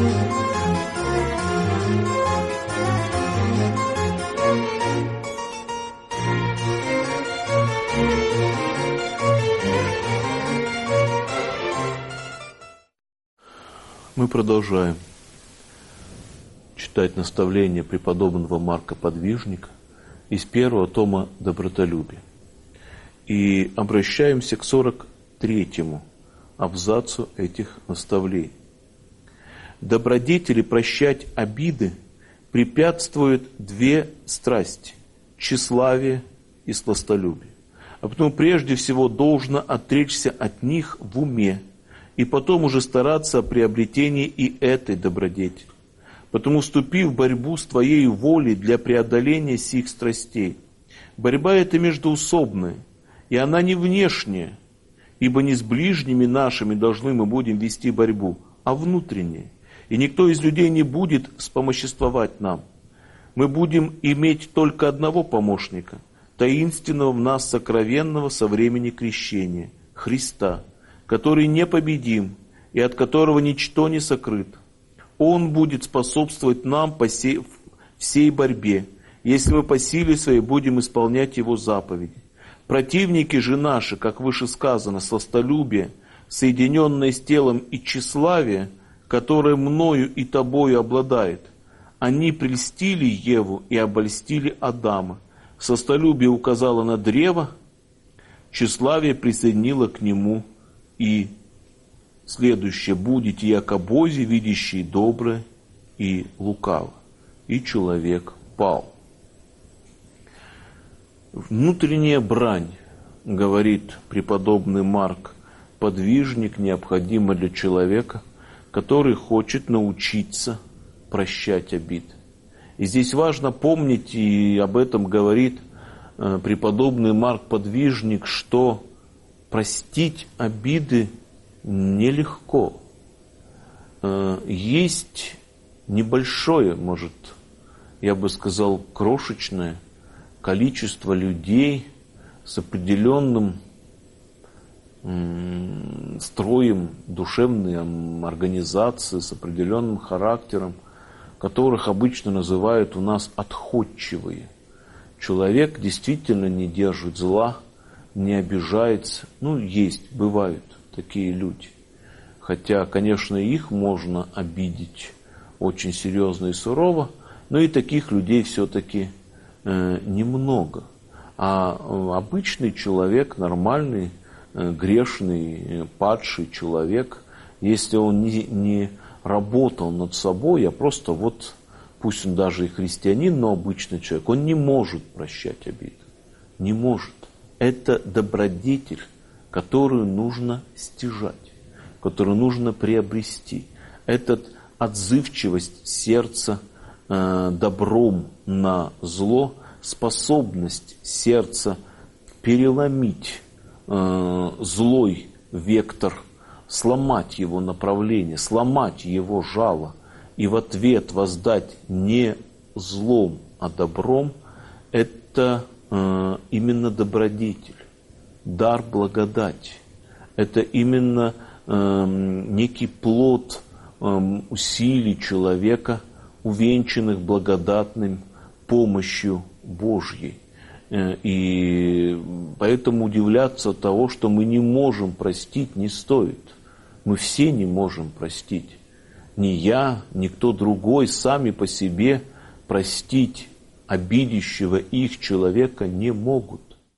Мы продолжаем читать наставления преподобного Марка Подвижника из первого тома «Добротолюбие». И обращаемся к 43-му абзацу этих наставлений. Добродетели прощать обиды препятствуют две страсти – тщеславие и сластолюбие. А потому прежде всего должно отречься от них в уме, и потом уже стараться о приобретении и этой добродетели. Потому вступи в борьбу с твоей волей для преодоления сих страстей. Борьба эта междоусобная, и она не внешняя, ибо не с ближними нашими должны мы будем вести борьбу, а внутренняя. И никто из людей не будет вспомоществовать нам. Мы будем иметь только одного помощника, таинственного в нас сокровенного со времени крещения, Христа, который непобедим и от которого ничто не сокрыто. Он будет способствовать нам всей борьбе, если мы по силе своей будем исполнять Его заповеди. Противники же наши, как выше сказано, сластолюбие, соединенное с телом и тщеславие, которое мною и тобою обладает, они прельстили Еву и обольстили Адама. Сластолюбие указало на древо, тщеславие присоединило к нему. И следующее: будете яко бози, видящие доброе и лукаво. И человек пал. Внутренняя брань, говорит преподобный Марк Подвижник, необходима для человека, который хочет научиться прощать обиды. И здесь важно помнить, и об этом говорит преподобный Марк Подвижник, что простить обиды нелегко. Есть небольшое, может, я бы сказал, крошечное количество людей с определенным строем душевной организации, с определенным характером, которых обычно называют у нас отходчивые. Человек действительно не держит зла, не обижается. Есть, бывают такие люди. Хотя, конечно, их можно обидеть очень серьезно и сурово, но и таких людей все-таки немного. А обычный человек, нормальный, грешный, падший человек, если он не работал над собой, а просто пусть он даже и христианин, но обычный человек, он не может прощать обиды. Не может. Это добродетель, которую нужно стяжать, которую нужно приобрести. Это отзывчивость сердца добром на зло, способность сердца переломить злой вектор, сломать его направление, сломать его жало и в ответ воздать не злом, а добром. Это именно добродетель, дар благодати. Это именно некий плод усилий человека, увенчанных благодатным помощью Божьей. И поэтому удивляться того, что мы не можем простить, не стоит. Мы все не можем простить. Ни я, ни кто другой сами по себе простить обидящего их человека не могут.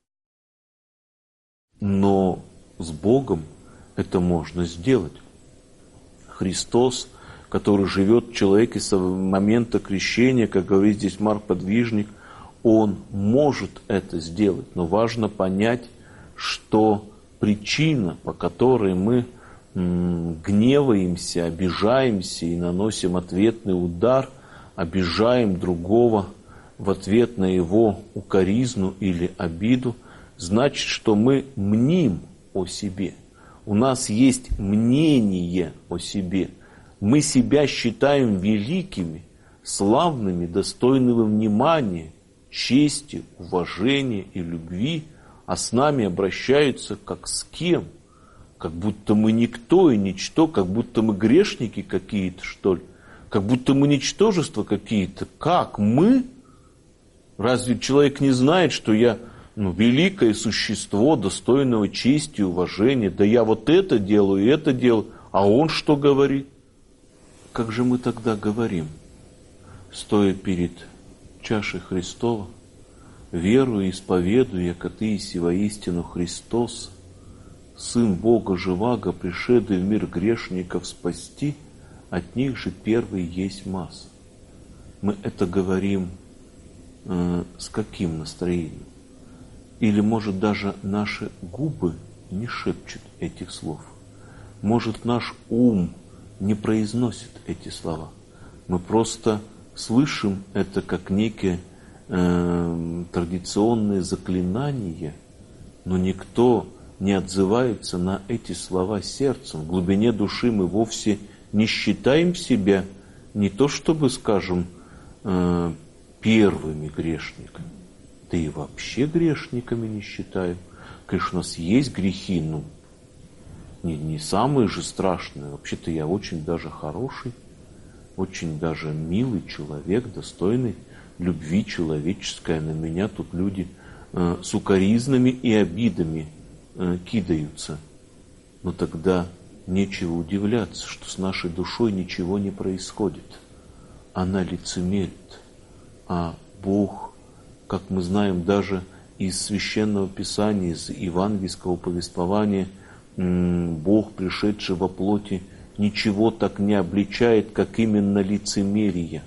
Но с Богом это можно сделать. Христос, который живет в человеке с момента крещения, как говорит здесь Марк Подвижник, Он может это сделать. Но важно понять, что причина, по которой мы гневаемся, обижаемся и наносим ответный удар, обижаем другого в ответ на его укоризну или обиду, значит, что мы мним о себе. У нас есть мнение о себе. Мы себя считаем великими, славными, достойными внимания, чести, уважения и любви, а с нами обращаются как с кем? Как будто мы никто и ничто, как будто мы грешники какие-то, что ли. Как будто мы ничтожества какие-то. Как мы? Разве человек не знает, что я великое существо, достойного чести и уважения? Да я вот это делаю и это делаю. А он что говорит? Как же мы тогда говорим, стоя перед чашей Христова, верую и исповедую, яко Ты еси воистину Христос, Сын Бога живаго, пришедший в мир грешников спасти, от них же первый есть масса. Мы это говорим с каким настроением? Или, может, даже наши губы не шепчут этих слов? Может, наш ум не произносит эти слова? Мы просто слышим это как некие традиционные заклинания, но никто не отзывается на эти слова сердцем. В глубине души мы вовсе не считаем себя не то чтобы, скажем, первыми грешниками, да и вообще грешниками не считаем. Конечно, у нас есть грехи, но не самые же страшные. Вообще-то я очень даже хороший, очень даже милый человек, достойный любви человеческой. На меня тут люди с укоризнами и обидами кидаются. Но тогда нечего удивляться, что с нашей душой ничего не происходит. Она лицемерит. А Бог, как мы знаем даже из Священного Писания, из евангельского повествования, Бог, пришедший во плоти, ничего так не обличает, как именно лицемерие.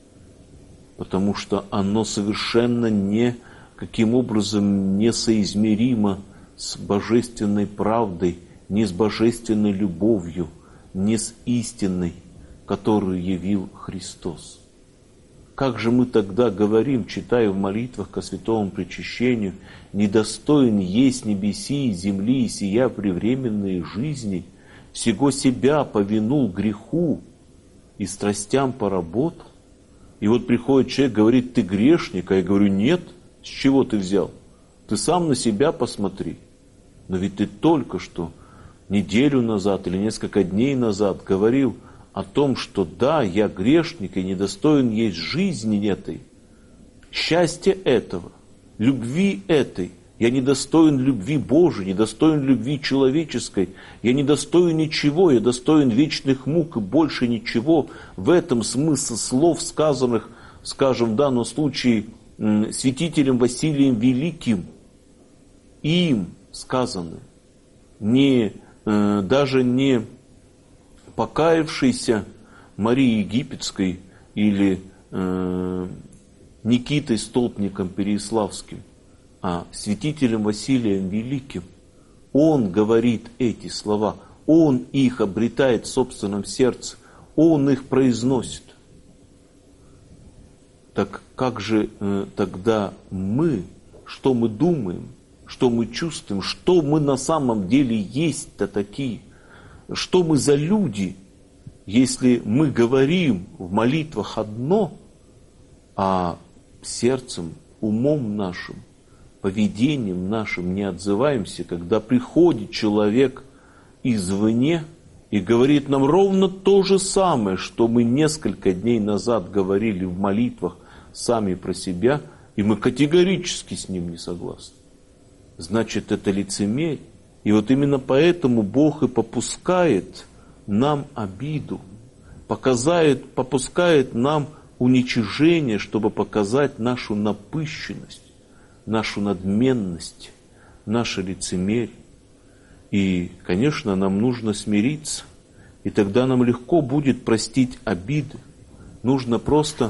Потому что оно совершенно каким образом несоизмеримо с божественной правдой, не с божественной любовью, не с истиной, которую явил Христос. Как же мы тогда говорим, читая в молитвах ко святому причащению, «Недостоин есть небеси и земли, и сия превременные жизни, всего себя повинул греху и страстям поработал». И вот приходит человек, говорит: «Ты грешник», а я говорю: «Нет, с чего ты взял? Ты сам на себя посмотри. Но ведь ты только что, неделю назад или несколько дней назад говорил о том, что да, я грешник и недостоин есть жизни этой, счастья этого, любви этой. Я недостоин любви Божией, недостоин любви человеческой. Я недостоин ничего, я достоин вечных мук и больше ничего». В этом смысл слов, сказанных, скажем, в данном случае святителем Василием Великим. Им сказаны, даже не покаявшейся Марии Египетской или Никитой Столпником Переяславским, а святителем Василием Великим. Он говорит эти слова, он их обретает в собственном сердце, он их произносит. Так как же тогда мы, что мы думаем, что мы чувствуем, что мы на самом деле есть-то такие? Что мы за люди, если мы говорим в молитвах одно, а сердцем, умом нашим, поведением нашим не отзываемся, когда приходит человек извне и говорит нам ровно то же самое, что мы несколько дней назад говорили в молитвах сами про себя, и мы категорически с ним не согласны. Значит, это лицемерие. И вот именно поэтому Бог и попускает нам обиду, попускает нам уничижение, чтобы показать нашу напыщенность, нашу надменность, наше лицемерие. И, конечно, нам нужно смириться, и тогда нам легко будет простить обиды. Нужно просто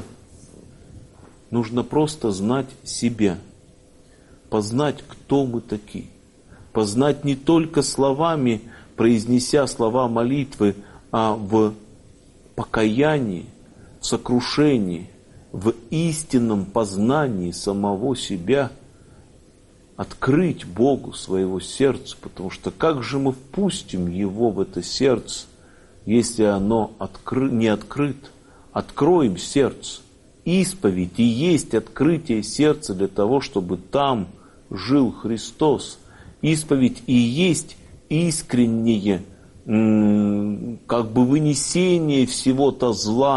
знать себя, познать, кто мы такие. Познать не только словами, произнеся слова молитвы, а в покаянии, в сокрушении, в истинном познании самого себя, открыть Богу своего сердца, потому что как же мы впустим Его в это сердце, если оно не открыто? Откроем сердце. Исповедь и есть открытие сердца для того, чтобы там жил Христос. Исповедь и есть искреннее как бы вынесение всего того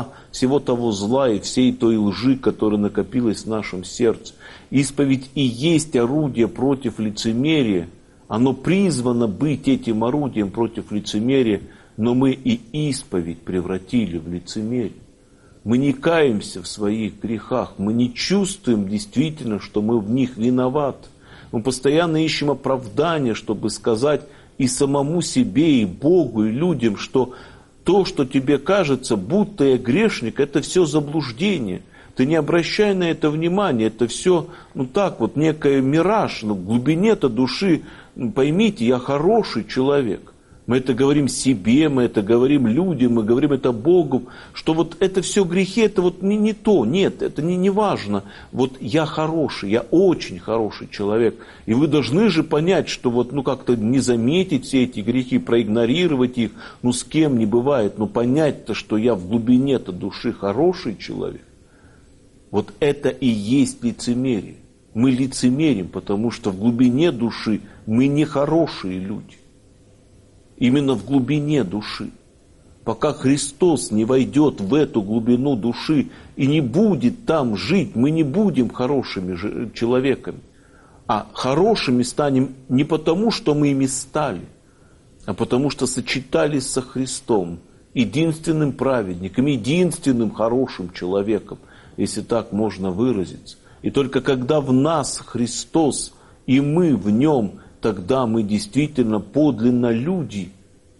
зла и всей той лжи, которая накопилась в нашем сердце. Исповедь и есть орудие против лицемерия. Оно призвано быть этим орудием против лицемерия, но мы и исповедь превратили в лицемерие. Мы не каемся в своих грехах, мы не чувствуем действительно, что мы в них виноваты. Мы постоянно ищем оправдания, чтобы сказать и самому себе, и Богу, и людям, что то, что тебе кажется, будто я грешник, это все заблуждение. Ты не обращай на это внимания, это все, некая мираж, но в глубине-то души, поймите, я хороший человек. Мы это говорим себе, мы это говорим людям, мы говорим это Богу, что вот это все грехи, это вот не то, нет, это не важно. Вот я хороший, я очень хороший человек. И вы должны же понять, что как-то не заметить все эти грехи, проигнорировать их, с кем не бывает, понять-то, что я в глубине-то души хороший человек. Вот это и есть лицемерие. Мы лицемерим, потому что в глубине души мы не хорошие люди. Именно в глубине души. Пока Христос не войдет в эту глубину души и не будет там жить, мы не будем хорошими человеками. А хорошими станем не потому, что мы ими стали, а потому что сочетались со Христом, единственным праведником, единственным хорошим человеком, если так можно выразиться. И только когда в нас Христос и мы в нем, тогда мы действительно подлинно люди,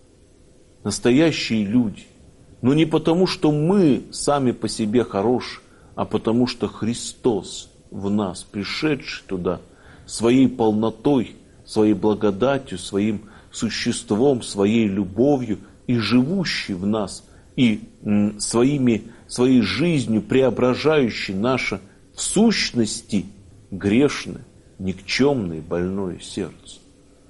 настоящие люди. Но не потому, что мы сами по себе хороши, а потому что Христос в нас, пришедший туда, своей полнотой, своей благодатью, своим существом, своей любовью и живущий в нас, и своей жизнью преображающий наше в сущности грешное, никчемное, больное сердце.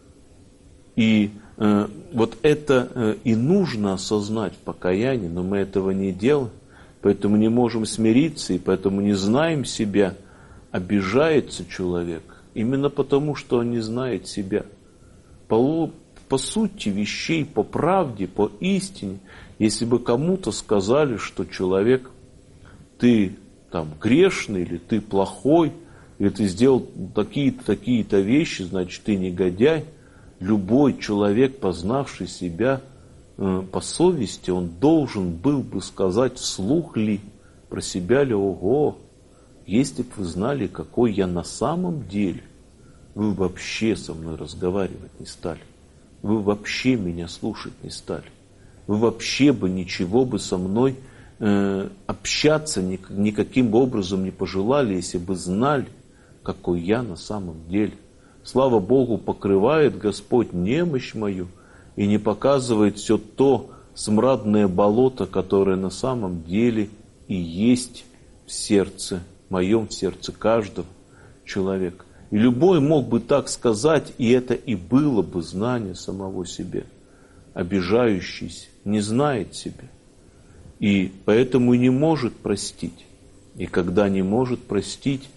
И вот это и нужно осознать в покаянии, но мы этого не делаем, поэтому не можем смириться, и поэтому не знаем себя. Обижается человек именно потому, что он не знает себя. По сути вещей, по правде, по истине, если бы кому-то сказали, что человек, ты грешный, или ты плохой, или ты сделал такие-то вещи, значит, ты негодяй, любой человек, познавший себя по совести, он должен был бы сказать вслух ли, про себя ли: ого, если бы вы знали, какой я на самом деле, вы вообще со мной разговаривать не стали, вы вообще меня слушать не стали, вы вообще бы ничего бы со мной общаться никаким образом не пожелали, если бы знали, какой я на самом деле. Слава Богу, покрывает Господь немощь мою и не показывает все то смрадное болото, которое на самом деле и есть в сердце моем, в сердце каждого человека. И любой мог бы так сказать, и это и было бы знание самого себя. Обижающийся не знает себя, и поэтому и не может простить. И когда не может простить,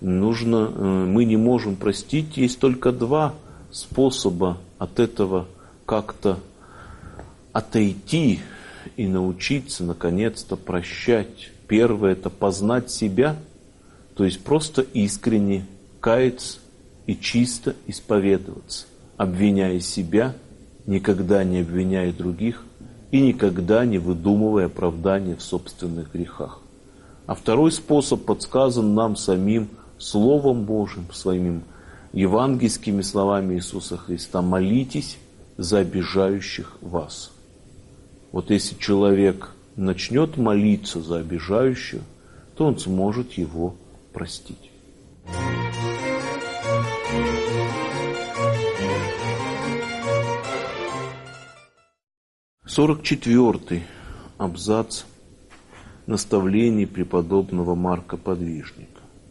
мы не можем простить. Есть только два способа от этого как-то отойти и научиться наконец-то прощать. Первое – это познать себя, то есть просто искренне каяться и чисто исповедоваться, обвиняя себя, никогда не обвиняя других и никогда не выдумывая оправдания в собственных грехах. А второй способ подсказан нам самим Словом Божьим, своими евангельскими словами Иисуса Христа: молитесь за обижающих вас. Вот если человек начнет молиться за обижающего, то он сможет его простить. 44-й абзац наставлений преподобного Марка Подвижника.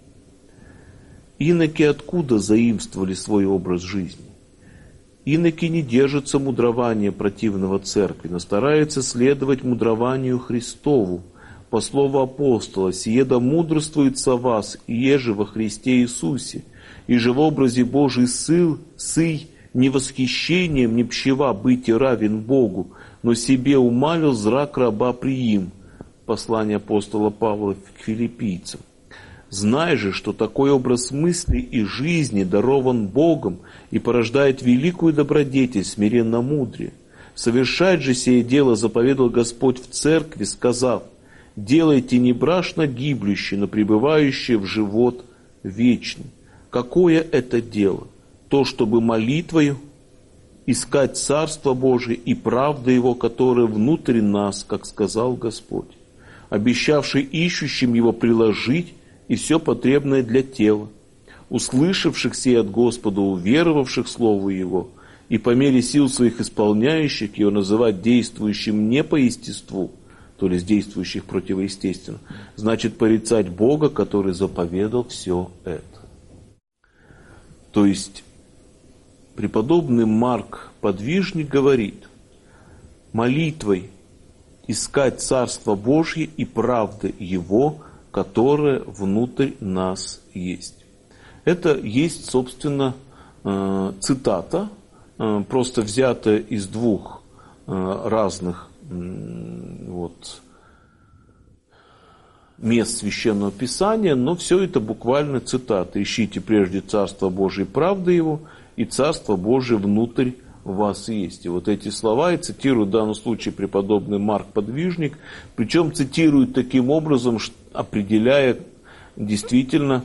Иноки откуда заимствовали свой образ жизни? Иноки не держатся мудрования противного церкви, но стараются следовать мудрованию Христову. По слову апостола: «Сие да мудрствуется вас, и еже во Христе Иисусе, и же в образе Божий сый ни восхищением, ни пщева быть и равен Богу, но себе умалил зрак раба приим». Послание апостола Павла к филиппийцам. «Знай же, что такой образ мысли и жизни дарован Богом и порождает великую добродетель, смиренно-мудрее. Совершать же сие дело заповедал Господь в церкви, сказав: делайте не брашно гиблющее, но пребывающее в живот вечный». Какое это дело? То, чтобы молитвою искать Царство Божие и правду Его, которая внутри нас, как сказал Господь, обещавший ищущим Его приложить и все потребное для тела, услышавших сей от Господа, уверовавших Слову Его, и по мере сил своих исполняющих Его называть действующим не по естеству, то есть действующих противоестественно, значит порицать Бога, который заповедал все это. То есть преподобный Марк Подвижник говорит: молитвой искать Царство Божье и правды Его, которая внутрь нас есть. Это есть, собственно, цитата, просто взятая из двух разных мест Священного Писания, но все это буквально цитаты. «Ищите прежде Царство Божие и правды Его, и Царство Божие внутрь вас есть». И вот эти слова и цитирует в данном случае преподобный Марк Подвижник, причем цитирует таким образом, определяя действительно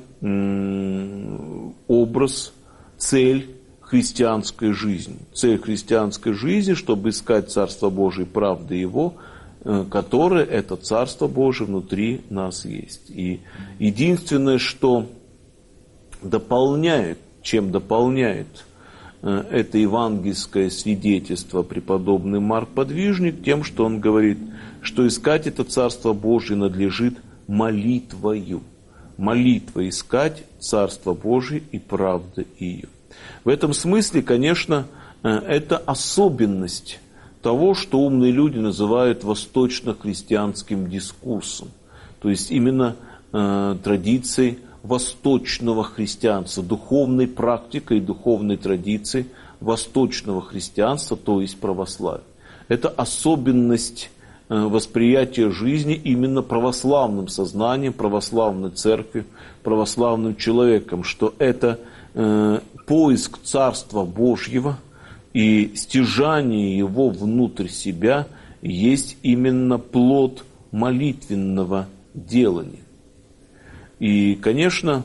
образ, цель христианской жизни. Цель христианской жизни, чтобы искать Царство Божие и правды Его, которое это Царство Божие внутри нас есть. И единственное, что дополняет, чем дополняет это евангельское свидетельство преподобный Марк Подвижник, тем, что он говорит, что искать это Царство Божие надлежит молитвою. Молитва искать Царство Божие и правды ее. В этом смысле, конечно, это особенность того, что умные люди называют восточно-христианским дискурсом. То есть именно традицией восточного христианства, духовной практикой, духовной традицией восточного христианства, то есть православия. Это особенность восприятия жизни именно православным сознанием, православной церковью, православным человеком, что это поиск Царства Божьего и стяжание его внутрь себя есть именно плод молитвенного делания. И, конечно,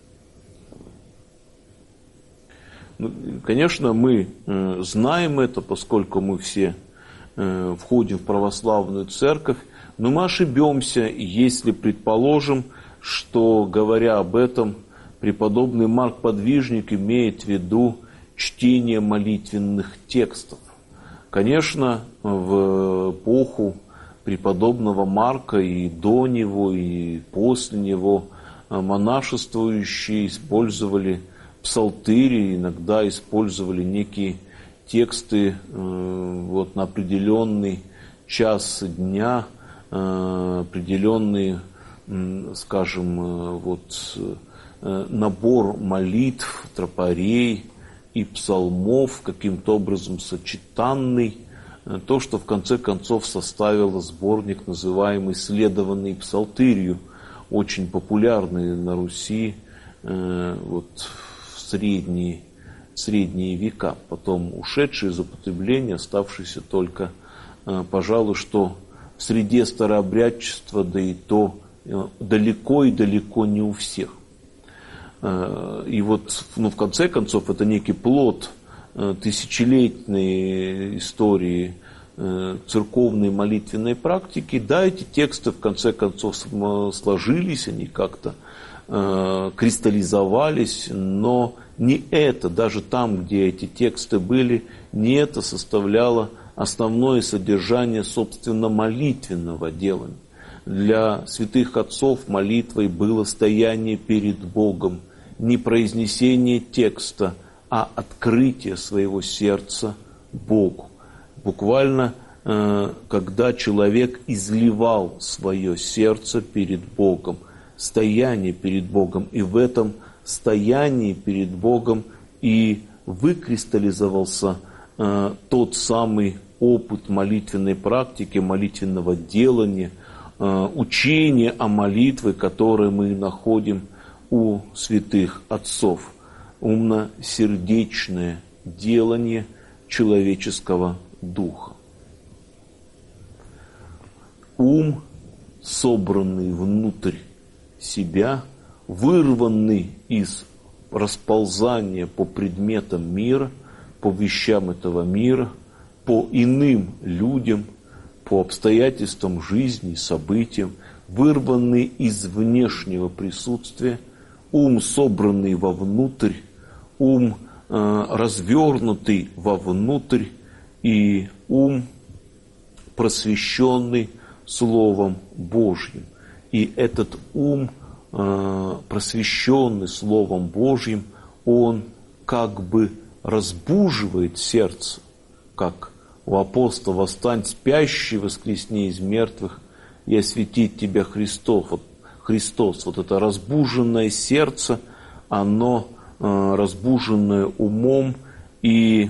мы знаем это, поскольку мы все входим в православную церковь, но мы ошибемся, если предположим, что, говоря об этом, преподобный Марк Подвижник имеет в виду чтение молитвенных текстов. Конечно, в эпоху преподобного Марка и до него, и после него монашествующие использовали псалтыри, иногда использовали некие тексты на определенный час дня, определенный, скажем, набор молитв, тропарей и псалмов, каким-то образом сочетанный, то, что в конце концов составило сборник, называемый «Следованный псалтырью», очень популярный на Руси в средние века, потом ушедший из употребления, оставшийся только, пожалуй, что в среде старообрядчества, да и то далеко и далеко не у всех. И в конце концов, это некий плод тысячелетней истории церковной молитвенной практики. Да, эти тексты в конце концов сложились, они как-то кристаллизовались, но не это, даже там, где эти тексты были, не это составляло основное содержание, собственно, молитвенного делания. Для святых отцов молитвой было стояние перед Богом, не произнесение текста, а открытие своего сердца Богу. Буквально, когда человек изливал свое сердце перед Богом, стояние перед Богом, и в этом стоянии перед Богом и выкристаллизовался тот самый опыт молитвенной практики, молитвенного делания, учения о молитве, которое мы находим у святых отцов. Умно-сердечное делание человеческого духа. Ум, собранный внутрь себя, вырванный из расползания по предметам мира, по вещам этого мира, по иным людям, по обстоятельствам жизни, событиям, вырванный из внешнего присутствия, ум, собранный вовнутрь, ум, развернутый вовнутрь, и ум, просвещенный Словом Божьим. И этот ум, просвещенный Словом Божьим, он как бы разбуживает сердце, как у апостола: «Восстань, спящий, воскресни из мертвых, и осветит тебя Христос». Вот это разбуженное сердце, оно разбуженное умом, и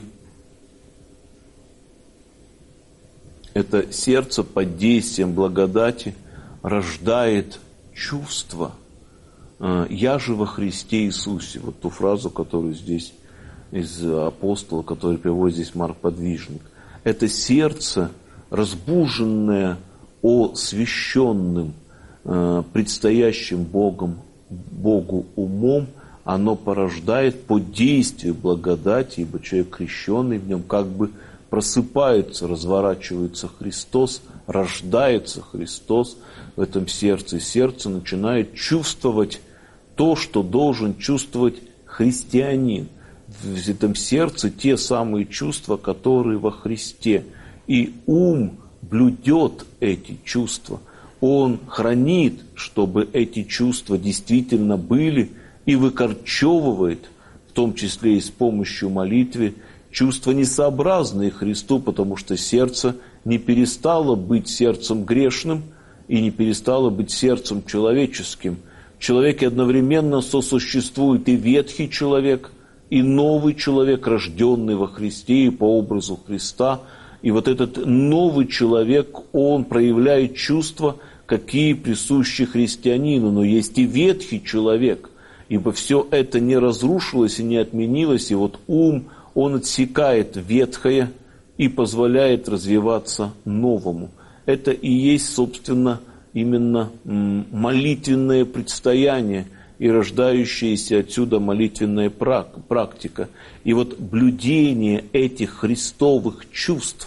это сердце под действием благодати рождает чувство «Я же во Христе Иисусе». Вот ту фразу, которую здесь из апостола, который приводит здесь Марк Подвижник. Это сердце, разбуженное освященным, предстоящим Богу умом, оно порождает под действием благодати, ибо человек крещенный в нем как бы просыпается, разворачивается Христос, рождается Христос в этом сердце. И сердце начинает чувствовать то, что должен чувствовать христианин. В этом сердце те самые чувства, которые во Христе. И ум блюдет эти чувства. Он хранит, чтобы эти чувства действительно были, и выкорчевывает, в том числе и с помощью молитвы, чувства, несообразные Христу, потому что сердце не перестало быть сердцем грешным и не перестало быть сердцем человеческим. В человеке одновременно сосуществует и ветхий человек, и новый человек, рожденный во Христе и по образу Христа. И вот этот новый человек, он проявляет чувства, какие присущи христианину, но есть и ветхий человек, ибо все это не разрушилось и не отменилось, и вот ум, он отсекает ветхое и позволяет развиваться новому. Это и есть, собственно, именно молитвенное предстояние и рождающаяся отсюда молитвенная практика. И вот блюдение этих христовых чувств,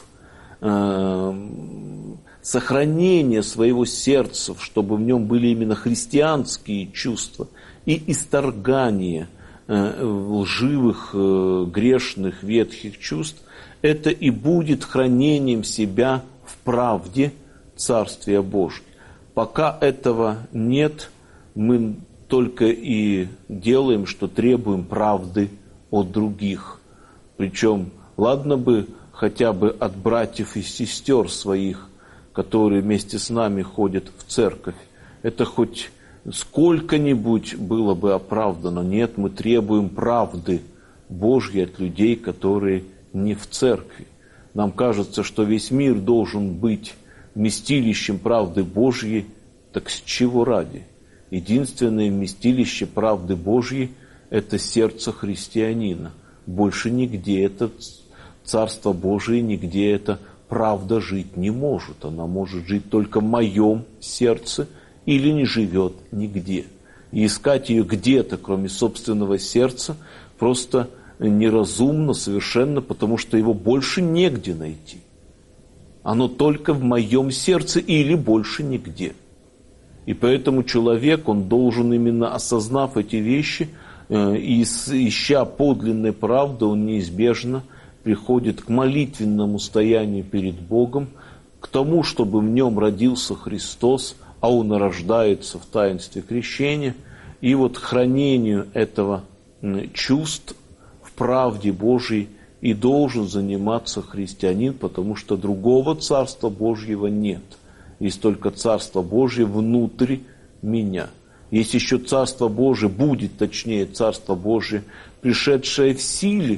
сохранение своего сердца, чтобы в нем были именно христианские чувства, и исторгание лживых, грешных, ветхих чувств, это и будет хранением себя в правде Царствия Божьего. Пока этого нет, мы только и делаем, что требуем правды от других. Причем, ладно бы хотя бы от братьев и сестер своих, которые вместе с нами ходят в церковь. Это хоть сколько-нибудь было бы оправдано. Нет, мы требуем правды Божьей от людей, которые не в церкви. Нам кажется, что весь мир должен быть вместилищем правды Божьей. Так с чего ради? Единственное вместилище правды Божьей – это сердце христианина. Больше нигде это Царство Божие, нигде эта правда жить не может. Она может жить только в моем сердце или не живет нигде. И искать ее где-то, кроме собственного сердца, просто неразумно совершенно, потому что его больше негде найти. Оно только в моем сердце или больше нигде. И поэтому человек, он должен, именно осознав эти вещи, ища подлинной правды, он неизбежно приходит к молитвенному стоянию перед Богом, к тому, чтобы в нем родился Христос, а он рождается в таинстве крещения, и вот хранению этого чувств в правде Божьей и должен заниматься христианин, потому что другого Царства Божьего нет. Есть только Царство Божье внутри меня. Есть еще Царство Божие, будет точнее Царство Божие, пришедшее в силе,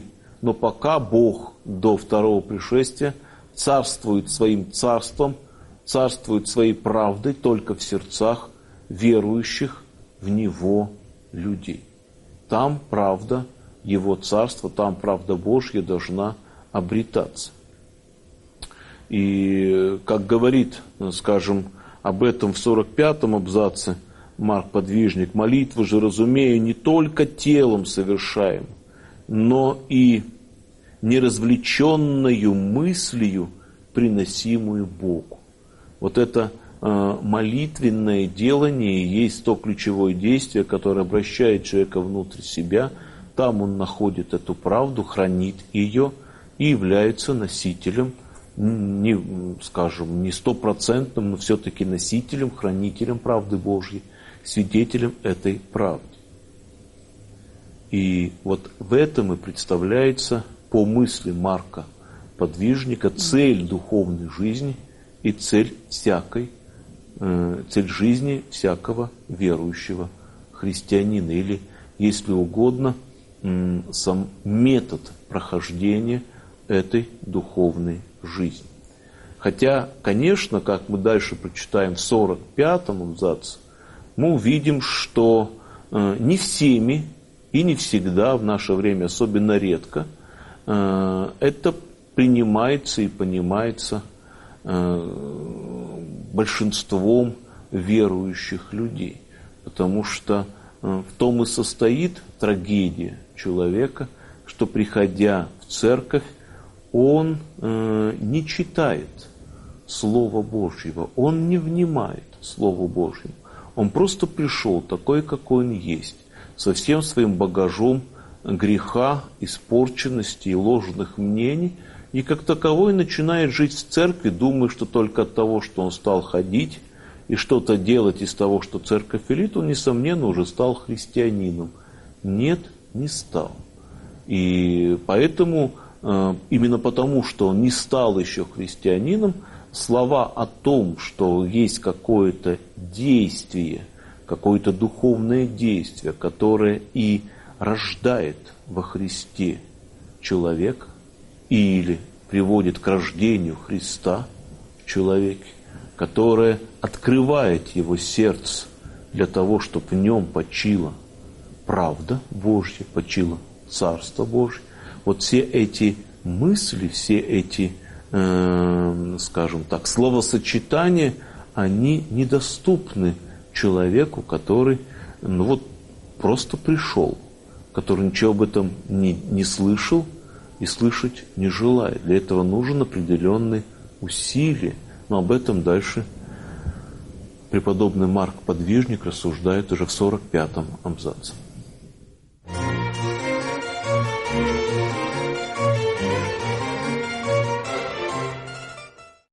но пока Бог до второго пришествия царствует своим царством, царствует своей правдой только в сердцах верующих в Него людей. Там правда Его царства, там правда Божья должна обретаться. И как говорит, скажем, об этом в 45-м абзаце Марк Подвижник, молитву же, разумею, не только телом совершаем, но и неразвлеченную мыслью, приносимую Богу. Вот это молитвенное делание есть то ключевое действие, которое обращает человека внутрь себя. Там он находит эту правду, хранит ее и является носителем, не, скажем, не стопроцентным, но все-таки носителем, хранителем правды Божьей, свидетелем этой правды. И вот в этом и представляется, по мысли Марка Подвижника, цель духовной жизни и цель жизни всякого верующего христианина, или, если угодно, сам метод прохождения этой духовной жизни. Хотя, конечно, как мы дальше прочитаем в 45-м абзаце, мы увидим, что не всеми и не всегда в наше время, особенно редко, это принимается и понимается большинством верующих людей. Потому что в том и состоит трагедия человека, что, приходя в церковь, он не читает Слова Божьего, он не внимает Слову Божьему. Он просто пришел такой, какой он есть, со всем своим багажом греха, испорченности и ложных мнений, и как таковой начинает жить в церкви, думая, что только от того, что он стал ходить и что-то делать из того, что церковь велит, он, несомненно, уже стал христианином. Нет, не стал. И поэтому, именно потому, что он не стал еще христианином, слова о том, что есть какое-то действие, какое-то духовное действие, которое и рождает во Христе человека или приводит к рождению Христа в человеке, которое открывает его сердце для того, чтобы в нем почила правда Божья, почило Царство Божье. Вот все эти мысли, все эти, скажем так, словосочетания, они недоступны человеку, который просто пришел, который ничего об этом не слышал и слышать не желает. Для этого нужен определенные усилия. Но об этом дальше преподобный Марк Подвижник рассуждает уже в 45-м абзаце.